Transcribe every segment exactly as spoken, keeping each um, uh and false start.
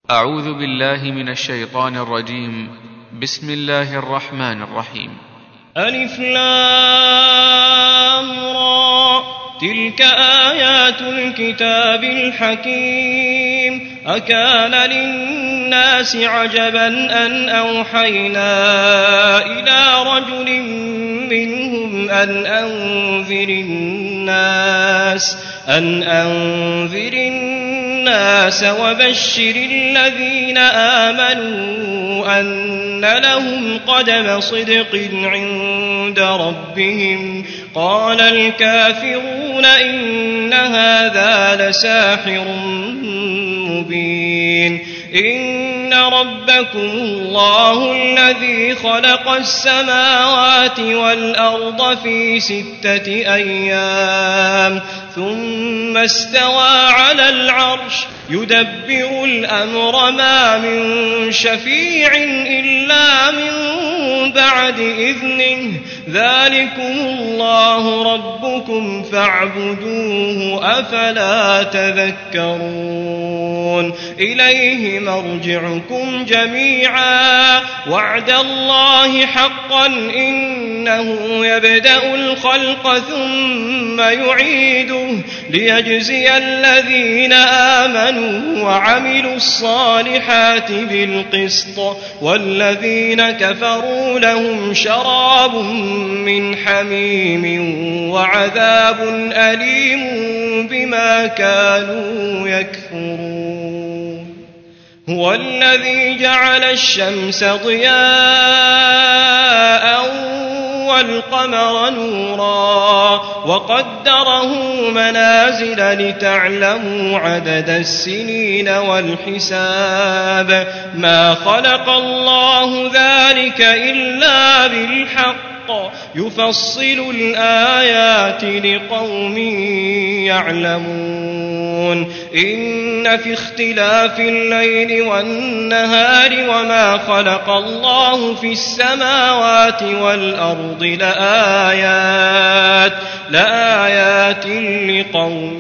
أعوذ بالله من الشيطان الرجيم. بسم الله الرحمن الرحيم. ألف لام را، تلك آيات الكتاب الحكيم. أكان للناس عجبا أن أوحينا إلى رجل منهم أن أنذر الناس أن أنذر الناس وبشر الذين آمنوا أن لهم قدم صدق عند ربهم. قال الكافرون إن هذا لساحر مبين. إن ربكم الله الذي خلق السماوات والأرض في ستة أيام ثم استوى على العرش يدبر الأمر ما من شفيع إلا من بعد إذنه. ذلكم الله ربكم فاعبدوه أفلا تذكرون. إليه مرجعكم جميعا وعد الله حقا إنه يبدأ الخلق ثم يعيده ليجزي الذين آمنوا وعملوا الصالحات بالقسط والذين كفروا لهم شراب من حميم وعذاب أليم بما كانوا يكفرون. هو الذي جعل الشمس ضياء والقمر نورا وقدره منازل لتعلموا عدد السنين والحساب. ما خلق الله ذلك إلا بالحق يفصل الآيات لقوم يعلمون. إن في اختلاف الليل والنهار وما خلق الله في السماوات والأرض لآيات لآيات لقوم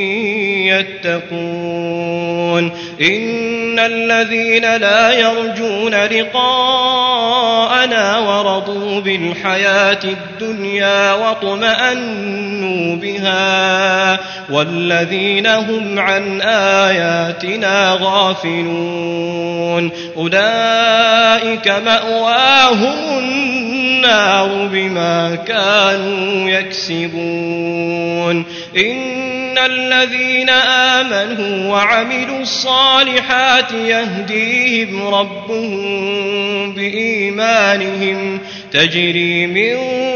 يتقون. إن الذين لا يرجون لقاءنا ورضوا بالحياة الدنيا واطمأنوا بها والذين هم عن آياتنا غافلون أولئك مأواهم النار بما كانوا يكسبون. إن الذين آمنوا وعملوا الصالحات يهديهم ربهم بإيمانهم تجري من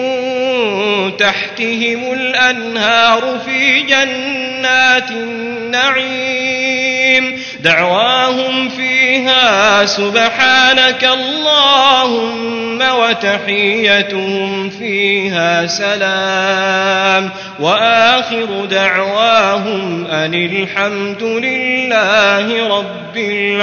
تحتهم الأنهار في جنات النعيم دعواهم فيها سبحانك اللهم وتحيتهم فيها سلام وآخر دعواهم أن الحمد لله رب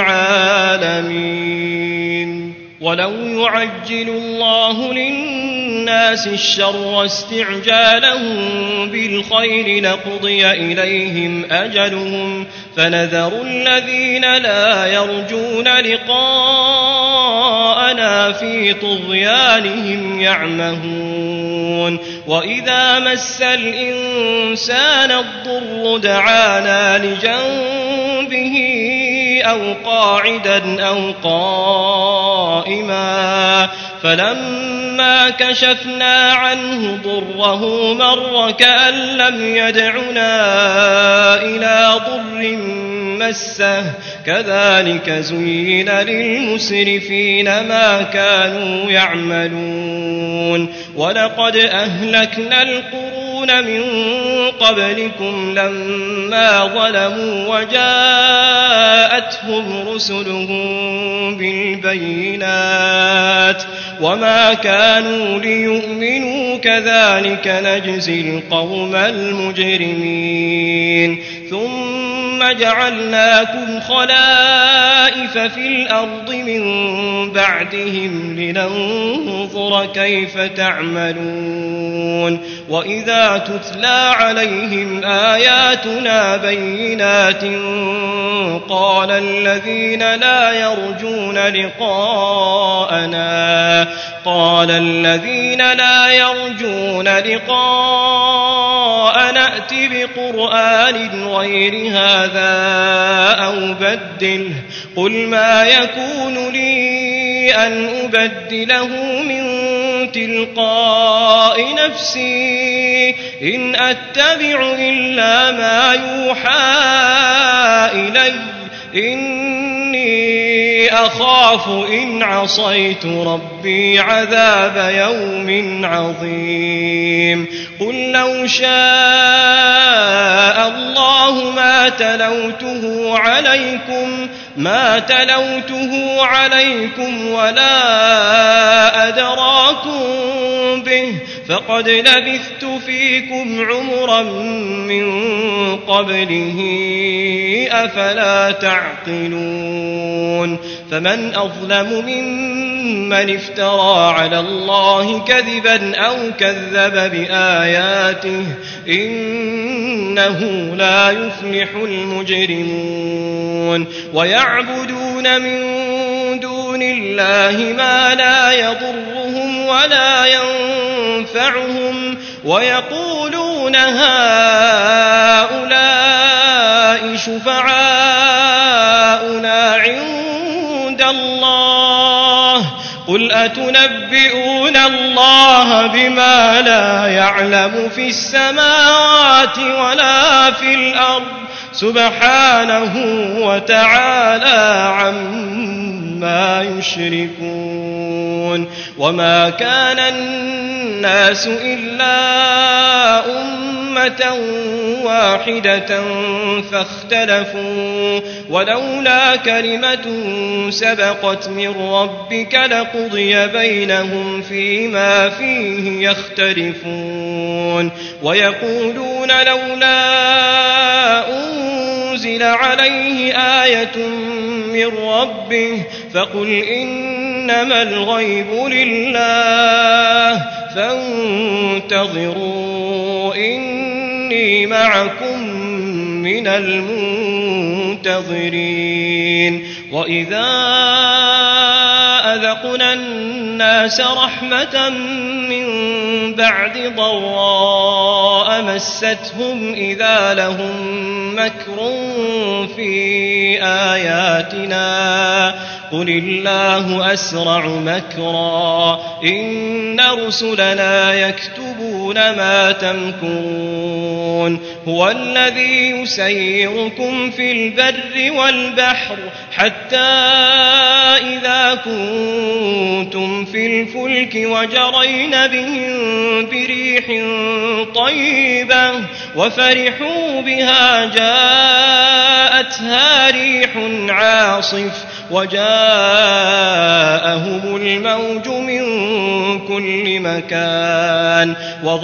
العالمين. ولو يعجل الله للناس الشر استعجالهم بالخير لقضي إليهم أجلهم فنذر الذين لا يرجون لقاءنا في طغيانهم يعمهون. وإذا مس الإنسان الضر دعانا لجنبه أو قاعدا أو قائما فلما كشفنا عنه ضره مر كأن لم يدعنا إلى ضر مسه كذلك زين للمسرفين ما كانوا يعملون. ولقد أهلكنا القرون من قبلكم لما ظلموا وجاءتهم رسلهم بالبينات وما كانوا ليؤمنوا كذلك نجزي القوم المجرمين. ثم جعلناكم خلائف نستخلف في الأرض من بعدهم لننظر كيف تعملون وإذا تتلى عليهم آياتنا بينات قال الذين لا يرجون لقاءنا قال الذين لا يرجون لقاءنا ائت بقرآن غير هذا أو بدله قل ما يكون لي أن أبدله من تلقاء نفسي إن أتبع إلا ما يوحى إلي إني أخاف إن عصيت ربي عذاب يوم عظيم قل لو شاء الله ما تلوته عليكم ما تلوته عليكم ولا أدراكم به فقد لبثت فيكم عمرا من قبله أفلا تعقلون فمن أظلم ممن افترى على الله كذبا أو كذب بآياته إنه لا يفلح المجرمون ويعبدون من دون الله ما لا يضرهم ولا ينفعهم ويقولون هؤلاء شفعاؤنا عند الله قل أتنبئون الله بما لا يعلم في السماوات ولا في الأرض سبحانه وتعالى عما يشركون وما كان الناس إلا أمة واحدة فاختلفوا ولولا كلمة سبقت من ربك لقضي بينهم فيما فيه يختلفون ويقولون لولا أنزل عليه آية من ربه فقل إنما الغيب لله فانتظروا إني معكم من المنتظرين وإذا أذقنا الناس رحمة من بعد ضراء مستهم إذا لهم مكر في آياتنا قل الله أسرع مكرا إن رسلنا يكتبون ما تمكرون هو الذي يسيركم في البر والبحر حتى إذا كنتم في الفلك وجرين بهم بريح طيبة وفرحوا بها جاءتها ريح عاصف وجاءهم الموج من كل مكان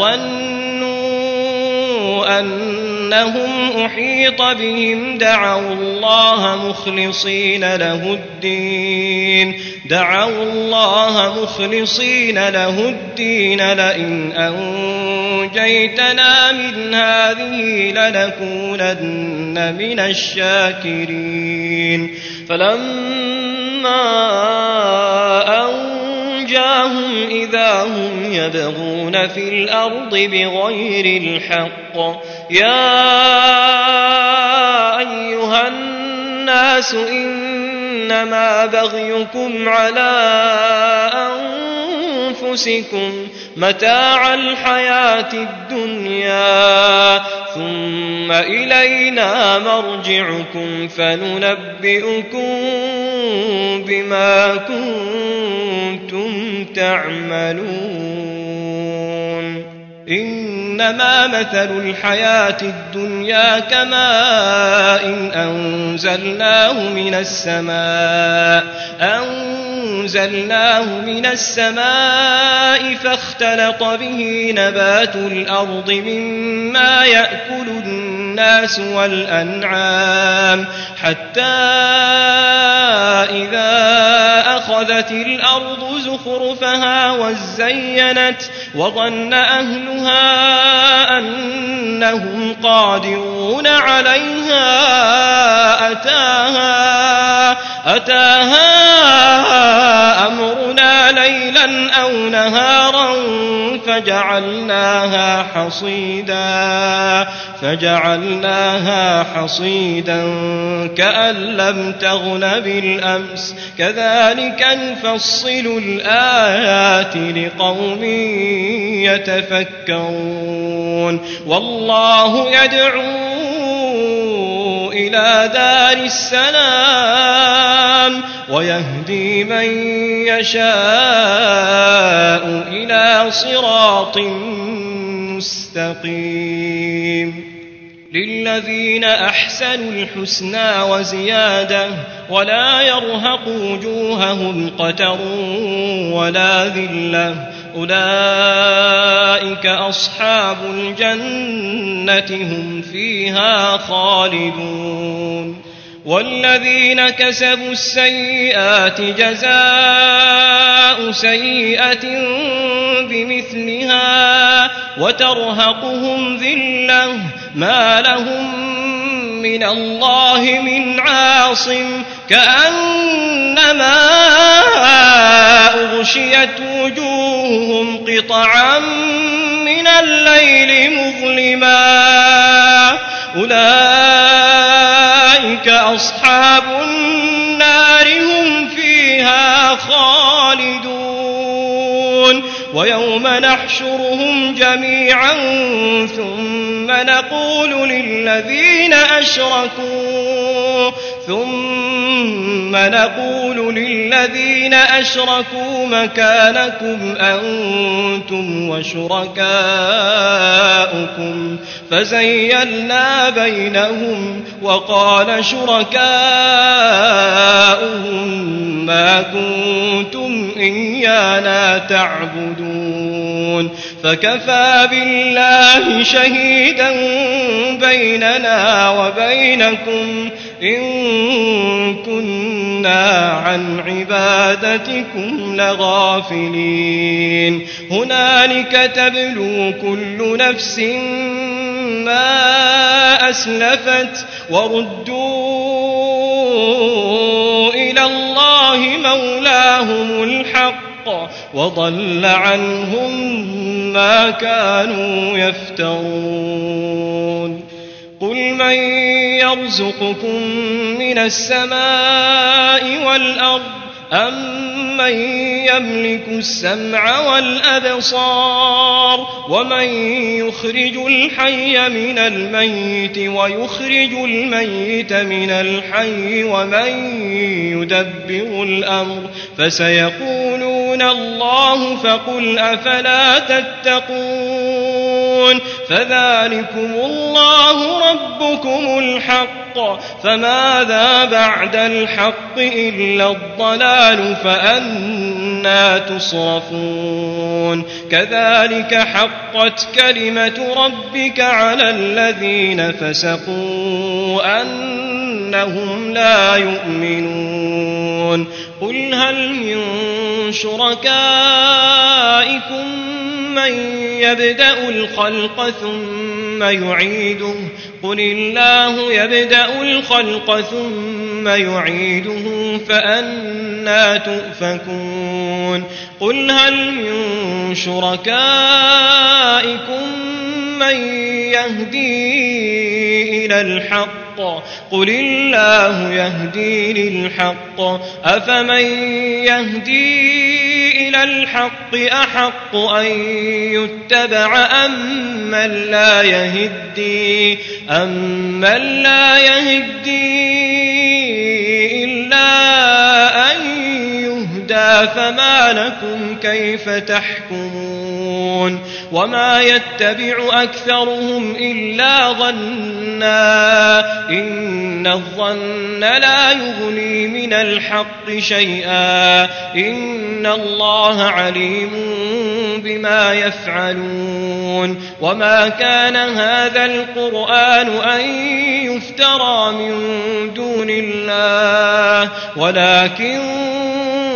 وظنوا أنهم أحيط بهم دعوا الله مخلصين له الدين دعوا الله مخلصين له الدين لئن أنجيتنا من هذه لنكونن من الشاكرين فلما أنجاهم إذا هم يبغون في الأرض بغير الحق يا أيها الناس إنما بغيكم على أنفسكم متاع الحياة الدنيا ثم إلينا مرجعكم فننبئكم بما كنتم تعملون إنما مثل الحياة الدنيا كماء إن أنزلناه من السماء أنزلناه من السماء فاختلط به نبات الأرض مما يأكل الناس والأنعام حتى واتخذت الأرض زخرفها وزينت وظن أهلها أنهم قادرون عليها أتاها, أتاها أمرنا ليلا أو نهارا فجعلناها حصيدا فجعلناها حصيدا كأن لم تغن بالأمس كذلك نفصل الآيات لقوم يتفكرون والله يدعو إلى دار السلام ويهدي من يشاء إلى صراط مستقيم للذين أحسنوا الحسنى وزيادة ولا يرهق وجوههم قتر ولا ذلة أولئك أصحاب الجنة هم فيها خالدون والذين كسبوا السيئات جزاء سيئة بمثلها وترهقهم ذلة ما لهم من الله من عاصم كأنما أغشيت وجوههم قطعا من الليل مظلما أولئك أصحاب النار هم فيها خالدون ويوم نحشرهم جميعا ثم نقول للذين أشركوا ثم نقول للذين أشركوا مكانكم أنتم وشركاؤكم فزيلنا بينهم وقال شركاؤهم ما كنتم إيانا تعبدون فكفى بالله شهيدا بيننا وبينكم إن كنا عن عبادتكم لغافلين هنالك تبلو كل نفس ما أسلفت وردوا إلى الله مولاهم الحق وضل عنهم ما كانوا يفترون قل من يرزقكم من السماء والأرض أم من يملك السمع والأبصار ومن يخرج الحي من الميت ويخرج الميت من الحي ومن يدبر الأمر فسيقولون الله فقل أفلا تتقون فذلكم الله ربكم الحق فماذا بعد الحق إلا الضلال فأنا تصرفون كذلك حقت كلمة ربك على الذين فسقوا أنهم لا يؤمنون قل هل من شركائكم من يبدأ الخلق ثم يعيده قل الله يبدأ الخلق ثم يعيده فأنا تؤفكون قل هل من شركائكم من يهدي إلى الحق قل الله يهدي للحق أفمن يهدي إلى الحق أحق أن يتبع أم من لا يهدي أم من لا يهدي إلا أن يهدى فما لكم كيف تحكمون وما يتبع أكثرهم إلا ظنا إن الظن لا يغني من الحق شيئا إن الله عليم بما يفعلون وما كان هذا القرآن أن يفترى من دون الله ولكن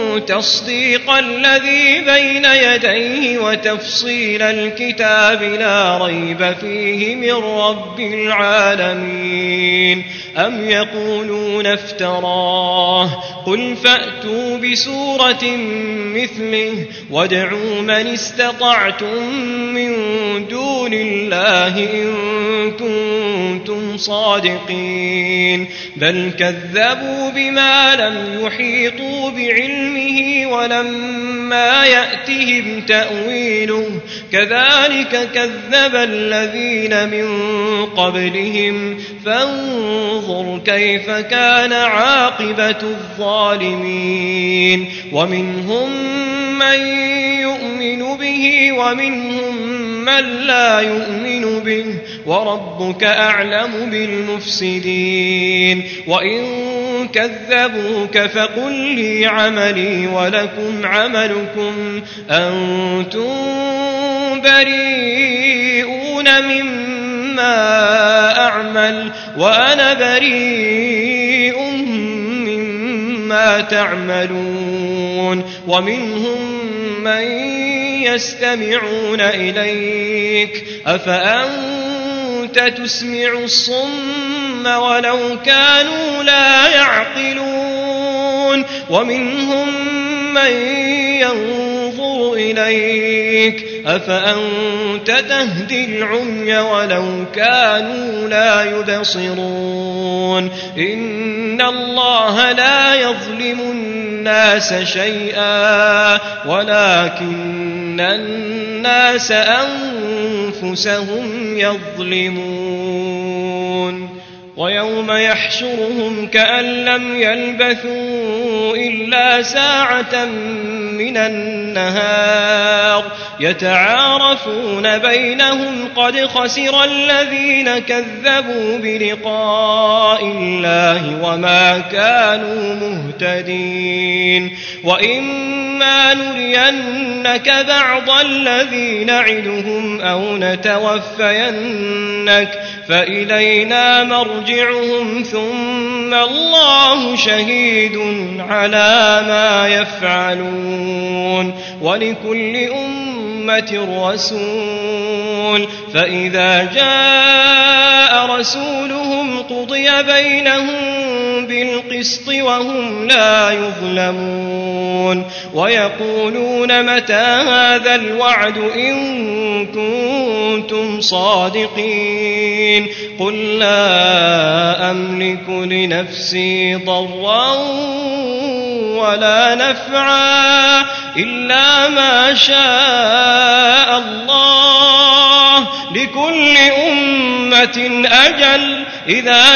تصديق الذي بين يديه وتفصيل الكتاب لا ريب فيه من رب العالمين. أم يقولون افتراه قل فأتوا بسورة مثله وادعوا من استطعتم من دون الله إن كنتم صادقين. بل كذبوا بما لم يحيطوا بعلمه ولما يأتهم تأويله كذلك كذب الذين من قبلهم فانظر كيف كان عاقبة الظالمين. ومنهم من يؤمن به ومنهم من لا يؤمن به وربك أعلم بالمفسدين. وإن كذبوك فقل لي عملي ولكم عملكم أنتم بريئون مما أعمل وأنا بريء مما تعملون. ومنهم من يستمعون إليك أفأنت تسمع الصم ولو كانوا لا يعقلون. ومنهم من ينظر إليك أفأنت تهدي العمي ولو كانوا لا يبصرون. إن الله لا يظلم الناس شيئا ولكن الناس أنفسهم يظلمون. ويوم يحشرهم كأن لم يلبثوا إلا ساعة من النهار يتعارفون بينهم قد خسر الذين كذبوا بلقاء الله وما كانوا مهتدين. وإما نرينك بعض الذي نعدهم أو نتوفينك فإلينا مرجعهم ثم الله شهيد على ما يفعلون. ولكل أمة رسول فإذا جاء رسولهم قضي بينهم بالقسط وهم لا يظلمون. ويقولون متى هذا الوعد إن كنتم صادقين. قل لا أملك لنفسي ضرا ولا نفعا إلا ما شاء الله لكل أمة أجل إذا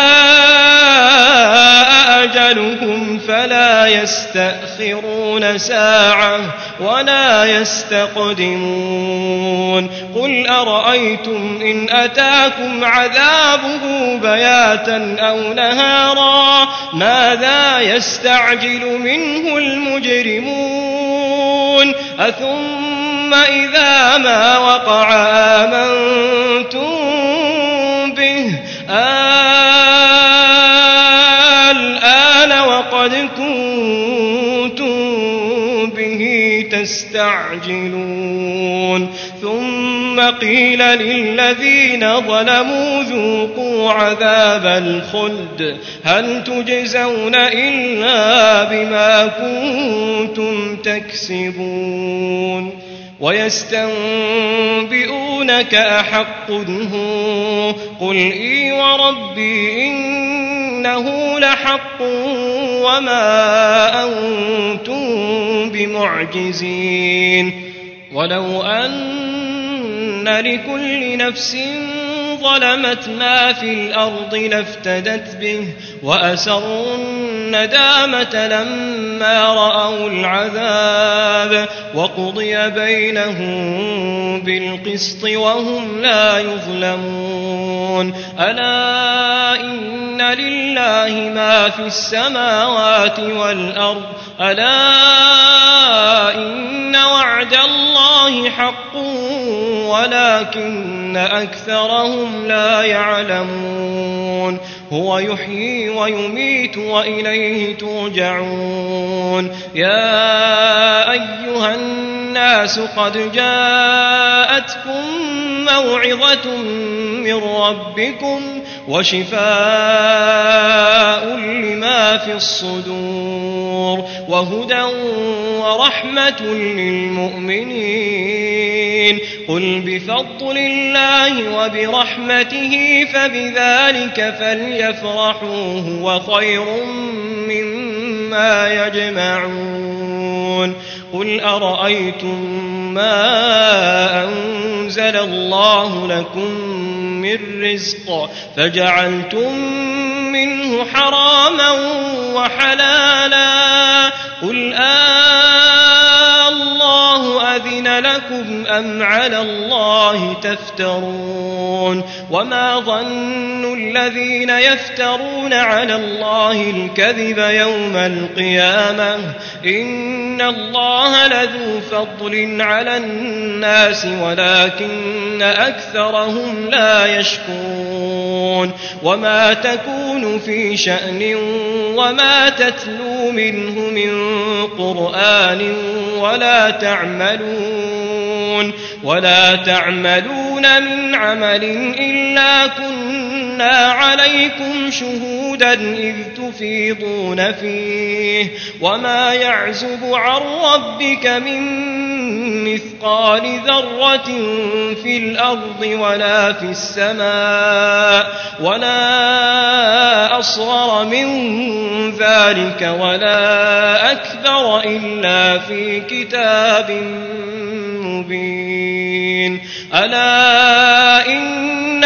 جاء أجلهم فلا يستأخرون ساعة ولا يستقدمون. قل أرأيتم إن أتاكم عذابه بياتا أو نهارا ماذا يستعجل منه المجرمون أثم إذا ما وقع آمنتم به الآن وقد كنتم به تستعجلون. ثم قيل للذين ظلموا ذوقوا عذاب الخلد هل تجزون إلا بما كنتم تكسبون. ويستنبئونك أحق هو قل إي وربي إنه لحق وما أنتم بمعجزين. ولو أن لكل نفس ظلمت ما في الأرض لافتدت به وأسروا الندامة لما رأوا العذاب وقضي بينهم بالقسط وهم لا يظلمون. ألا إن لله ما في السماوات والأرض ألا إن وعد الله حق ولكن أكثرهم لا يعلمون. هو يحيي ويميت وإليه ترجعون. يا أيها الناس قد جاءتكم موعظة من ربكم وشفاء لما في الصدور وهدى ورحمة للمؤمنين. قل بفضل الله وبرحمته فبذلك فليفرحوا هو خير مما يجمعون. قل أرأيتم ما أنزل الله لكم من رزق فجعلتم منه حراما وحلالا قل آه الله أذن لكم أم على الله تفترون. وما ظن الذين يفترون على الله الكذب يوم القيامة إن الله لذو فضل على الناس ولكن أكثرهم لا يشكرون. وما تكون في شأن وما تتلو منه من قرآن ولا تعملون ولا تعملون من عمل إلا كنا عليكم شهودا إذ تفيضون فيه. وما يعزب عن ربك من مثقال ذرة في الأرض ولا في السماء ولا أصغر من ذلك ولا أكبر إلا في كتاب مبين. ألا إن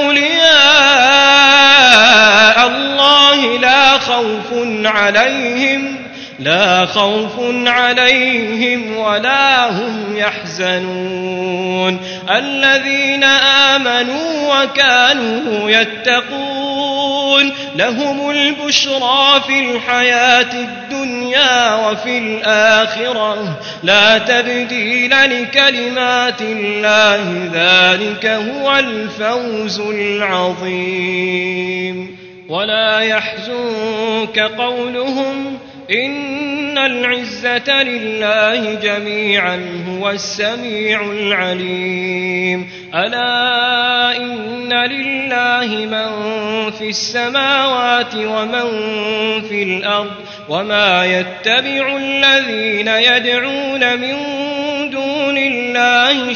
أولياء الله لا خوف عليهم لا خوف عليهم ولا هم يحزنون الذين آمنوا وكانوا يتقون لهم البشرى في الحياة الدنيا وفي الآخرة لا تبديل لكلمات الله ذلك هو الفوز العظيم. ولا يحزنك قولهم إن العزة لله جميعا هو السميع العليم. ألا إن لله من في السماوات ومن في الأرض وما يتبع الذين يدعون من دون الله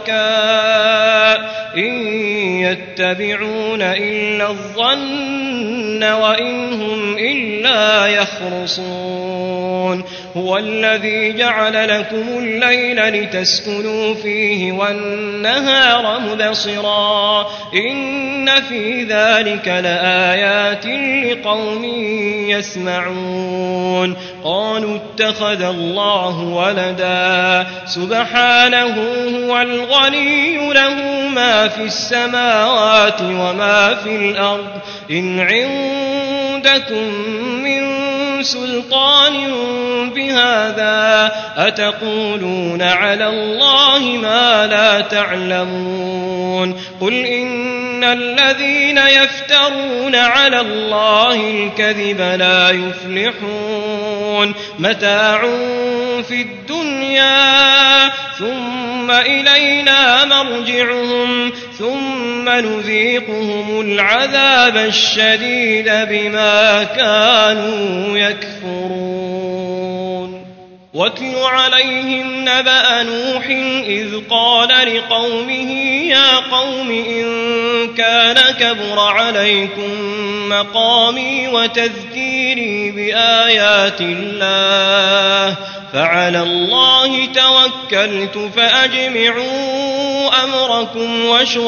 شركاء إن يتبعون إلا الظن وإن هم إلا يخرصون. هو الذي جعل لكم الليل لتسكنوا فيه والنهار مبصرا إن في ذلك لآيات لقوم يسمعون. قالوا اتخذ الله ولدا سبحانه هو الغني له ما في السماوات وما في الأرض إن عندكم من سلطان بهذا أتقولون على الله ما لا تعلمون. قل إن الذين يفترون على الله الكذب لا يفلحون متاع في الدنيا ثم إلينا مرجعهم ثم نذيقهم العذاب الشديد بما كانوا يكفرون. واتل عليهم نبأ نوح إذ قال لقومه يا قوم إن كان كبر عليكم مقامي وتذكيري بآيات الله فعلى الله توكلت فأجمعوا أمركم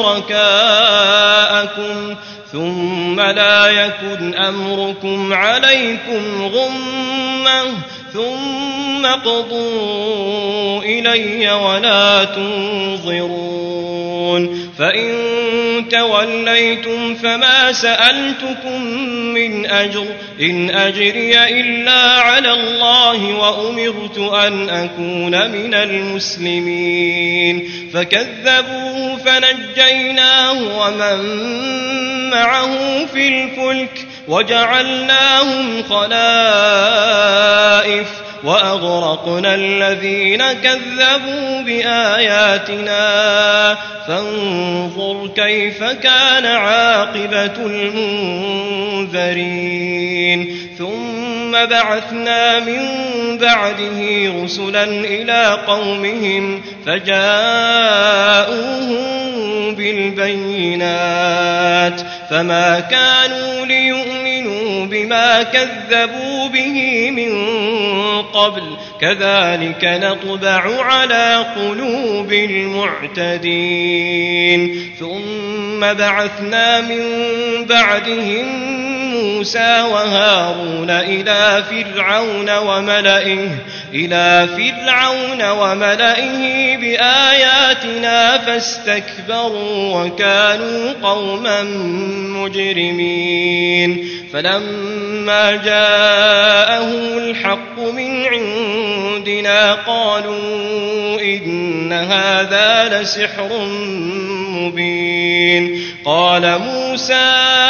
وشركاءكم ثم لا يكن أمركم عليكم غمة ثم اقضوا إلي ولا تنظرون. فإن توليتم فما سألتكم من أجر إن أجري إلا على الله وأمرت أن أكون من المسلمين فكذبوه فنجيناه ومن معه في الفلك وجعلناهم خلائف وأغرقنا الذين كذبوا بآياتنا فانظر كيف كان عاقبة المنذرين ثم بعثنا من بعده رسلا إلى قومهم فجاءوهم بالبينات فما كانوا ليؤمنوا بما كذبوا به من قبل كذلك نطبع على قلوب المعتدين ثم بعثنا من بعدهم موسى وهارون إلى فرعون وملئه إلى فرعون وملئه بآياتنا فاستكبروا وكانوا قوما مجرمين فلما جاءهم الحق من عندنا قالوا إن هذا لسحر مبين قال موسى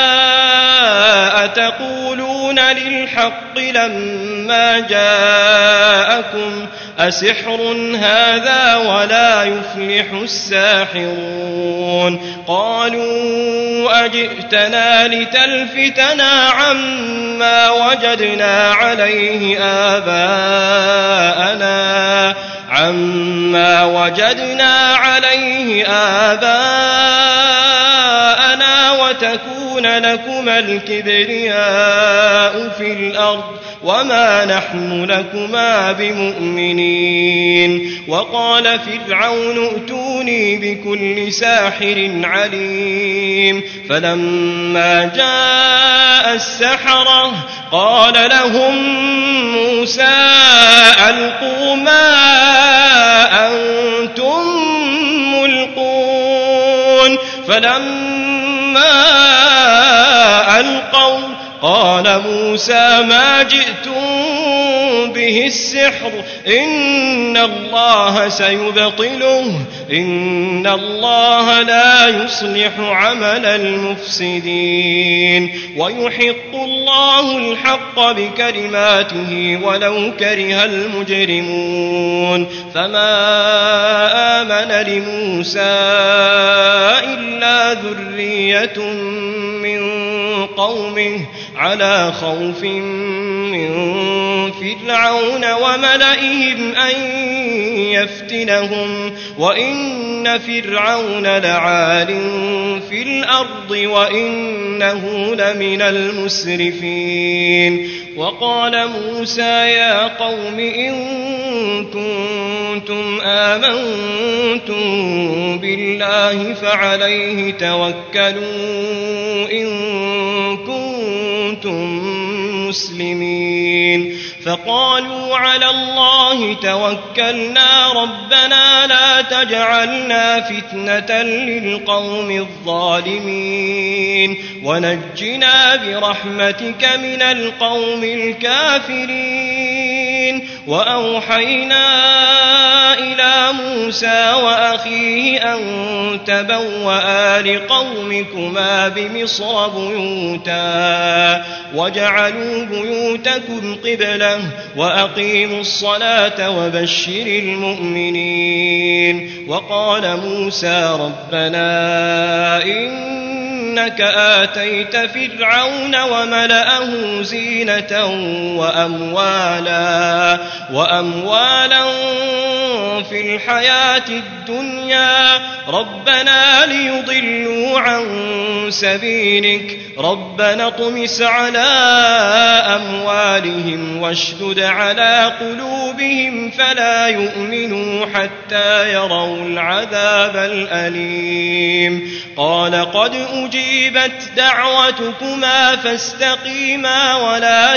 أتقولون للحق لما جاءكم أسحر هذا ولا يفلح الساحرون قالوا أجئتنا لتلفتنا عما وجدنا عليه آباءنا عما وجدنا عليه آباءنا وتكون لكما الكبرياء في الأرض وما نحن لكما بمؤمنين وقال فرعون ائتوني بكل ساحر عليم فلما جاء السحرة قال لهم موسى ألقوا ما أنتم ملقون فلما ألقوا قال موسى ما جئتم به السحر إن الله سيبطله إن الله لا يصلح عمل المفسدين ويحق الله الحق بكلماته ولو كره المجرمون فما آمن لموسى إلا ذرية من قومه على خوف من فرعون وملئهم أن يفتنهم وإن فرعون لعال في الأرض وإنه لمن المسرفين وقال موسى يا قوم إن كنتم آمنتم بالله فعليه توكلوا إن كنتم مسلمين فقالوا على الله توكلنا ربنا لا تجعلنا فتنة للقوم الظالمين ونجنا برحمتك من القوم الكافرين وأوحينا إلى موسى وأخيه أن تبوأ لقومكما بمصر بيوتا وجعلوا بيوتكم قبلة وأقيموا الصلاة وبشر المؤمنين وقال موسى ربنا إنك آتيت فرعون وملأه زينة وأموالا وأموالا في الحياة الدنيا ربنا ليضلوا عن سبيلك ربنا اطمس على أموالهم واشدد على قلوبهم فلا يؤمنوا حتى يروا العذاب الأليم قال قد أجيبت دعوتكما فاستقيما ولا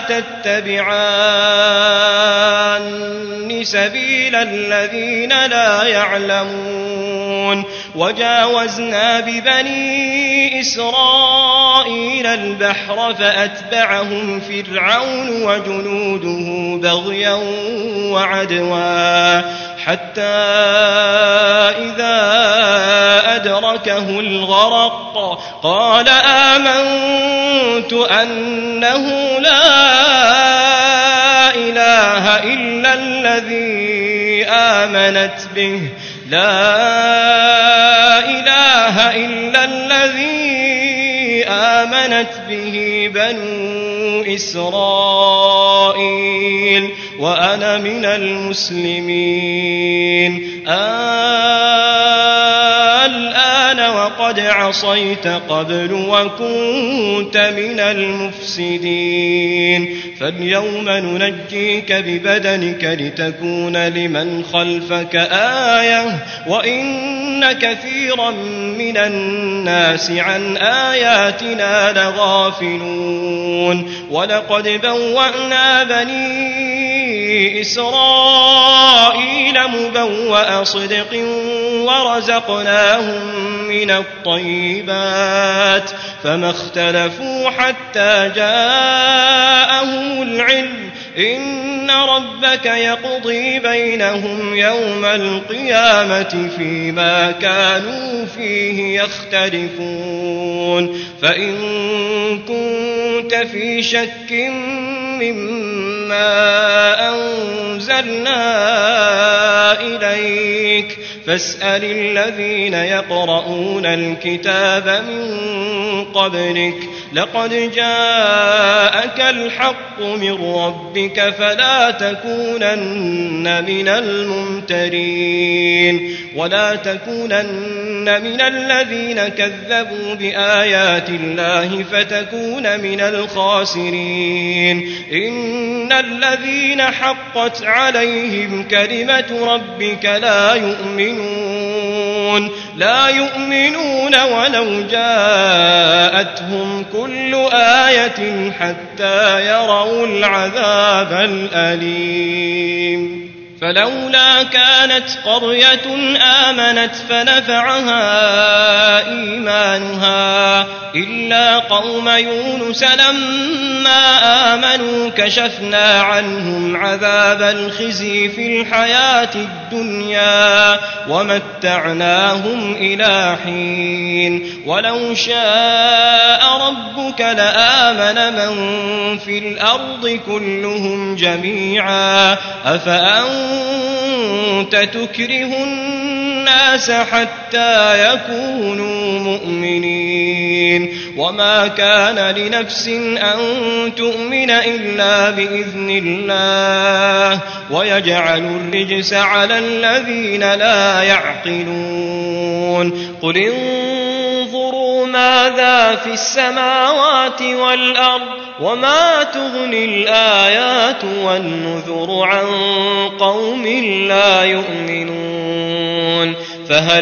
تتبعان سبيل الذين لا يعلمون وجاوزنا ببني إسرائيل إسرائيل البحر فأتبعهم فرعون وجنوده بغيا وعدوا حتى إذا أدركه الغرق قال آمنت أنه لا إله إلا الذي آمنت به لا إله إلا الذي آمنت به بنو إسرائيل وأنا من المسلمين الآن وقد عصيت قبل وكنت من المفسدين فاليوم ننجيك ببدنك لتكون لمن خلفك آية وإن كثيرا من الناس عن آياتنا لغافلون ولقد بوأنا بني إسرائيل مبوأ صدق ورزقناهم من الطيبات فما اختلفوا حتى جاءهم العلم إن ربك يقضي بينهم يوم القيامة فيما كانوا فيه يختلفون فإن كنت في شك مما أنزلنا إليك فاسأل الذين يقرؤون الكتاب من قبلك لقد جاءك الحق من ربك فلا تكونن من الممترين ولا تكونن من الذين كذبوا بآيات الله فتكون من الخاسرين إن الذين حقت عليهم كلمة ربك لا يؤمنون لا يؤمنون ولو جاءتهم كل آية حتى يروا العذاب الأليم فلولا كانت قرية آمنت فنفعها إيمانها إلا قوم يونس لما آمنوا كشفنا عنهم عذاب الخزي في الحياة الدنيا ومتعناهم إلى حين ولو شاء ربك لآمن من في الأرض كلهم جميعا أفأنت أنت تكره الناس حتى يكونوا مؤمنين وما كان لنفس أن تؤمن إلا بإذن الله ويجعل الرجس على الذين لا يعقلون قل انظروا ماذا في السماوات والأرض وما تغني الآيات والنذر عن قوم لا يؤمنون فهل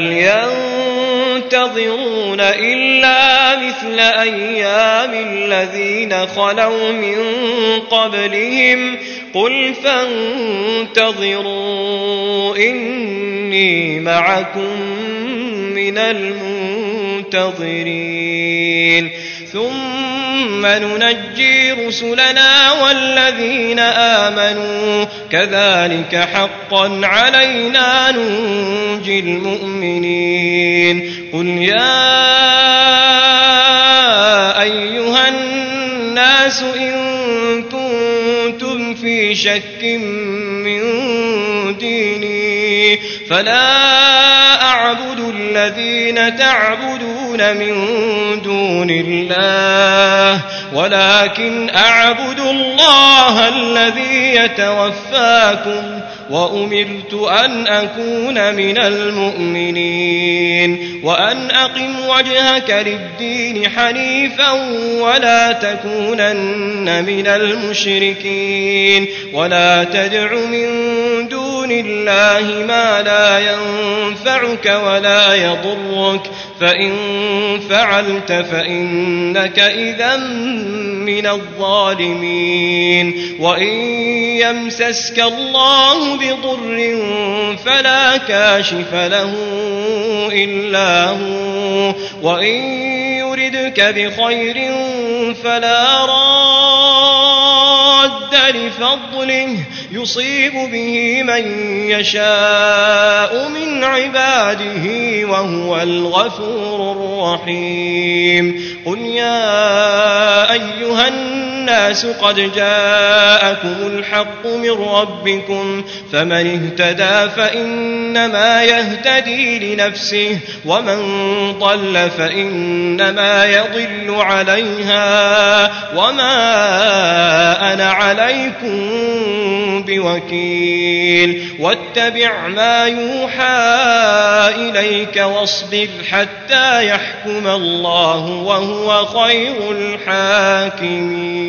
ينتظرون إلا مثل أيام الذين خلوا من قبلهم قل فانتظروا إني معكم من المنتظرين ثم ننجي رسلنا والذين آمنوا كذلك حقا علينا ننجي المؤمنين قل يا أيها الناس إن كنتم في شك من ديني فلا أعبد الذين تعبدون من دون الله ولكن أعبد الله الذي يتوفاكم وأمرت أن أكون من المؤمنين وأن أقم وجهك للدين حنيفا ولا تكونن من المشركين ولا تدع من دون دون الله ما لا ينفعك ولا يضرك فإن فعلت فإنك إذا من الظالمين وإن يمسسك الله بضر فلا كاشف له إلا هو وإن يردك بخير فلا راد لفضله يصيب به من يشاء من عباده وهو الغفور الرحيم قل يا أيها الناس قد جاءكم الحق من ربكم فمن اهتدى فإنما يهتدي لنفسه ومن ضل فإنما يضل عليها وما أنا عليكم بوكيل واتبع ما يوحى إليك واصبر حتى يحكم الله وهو خير الحاكمين.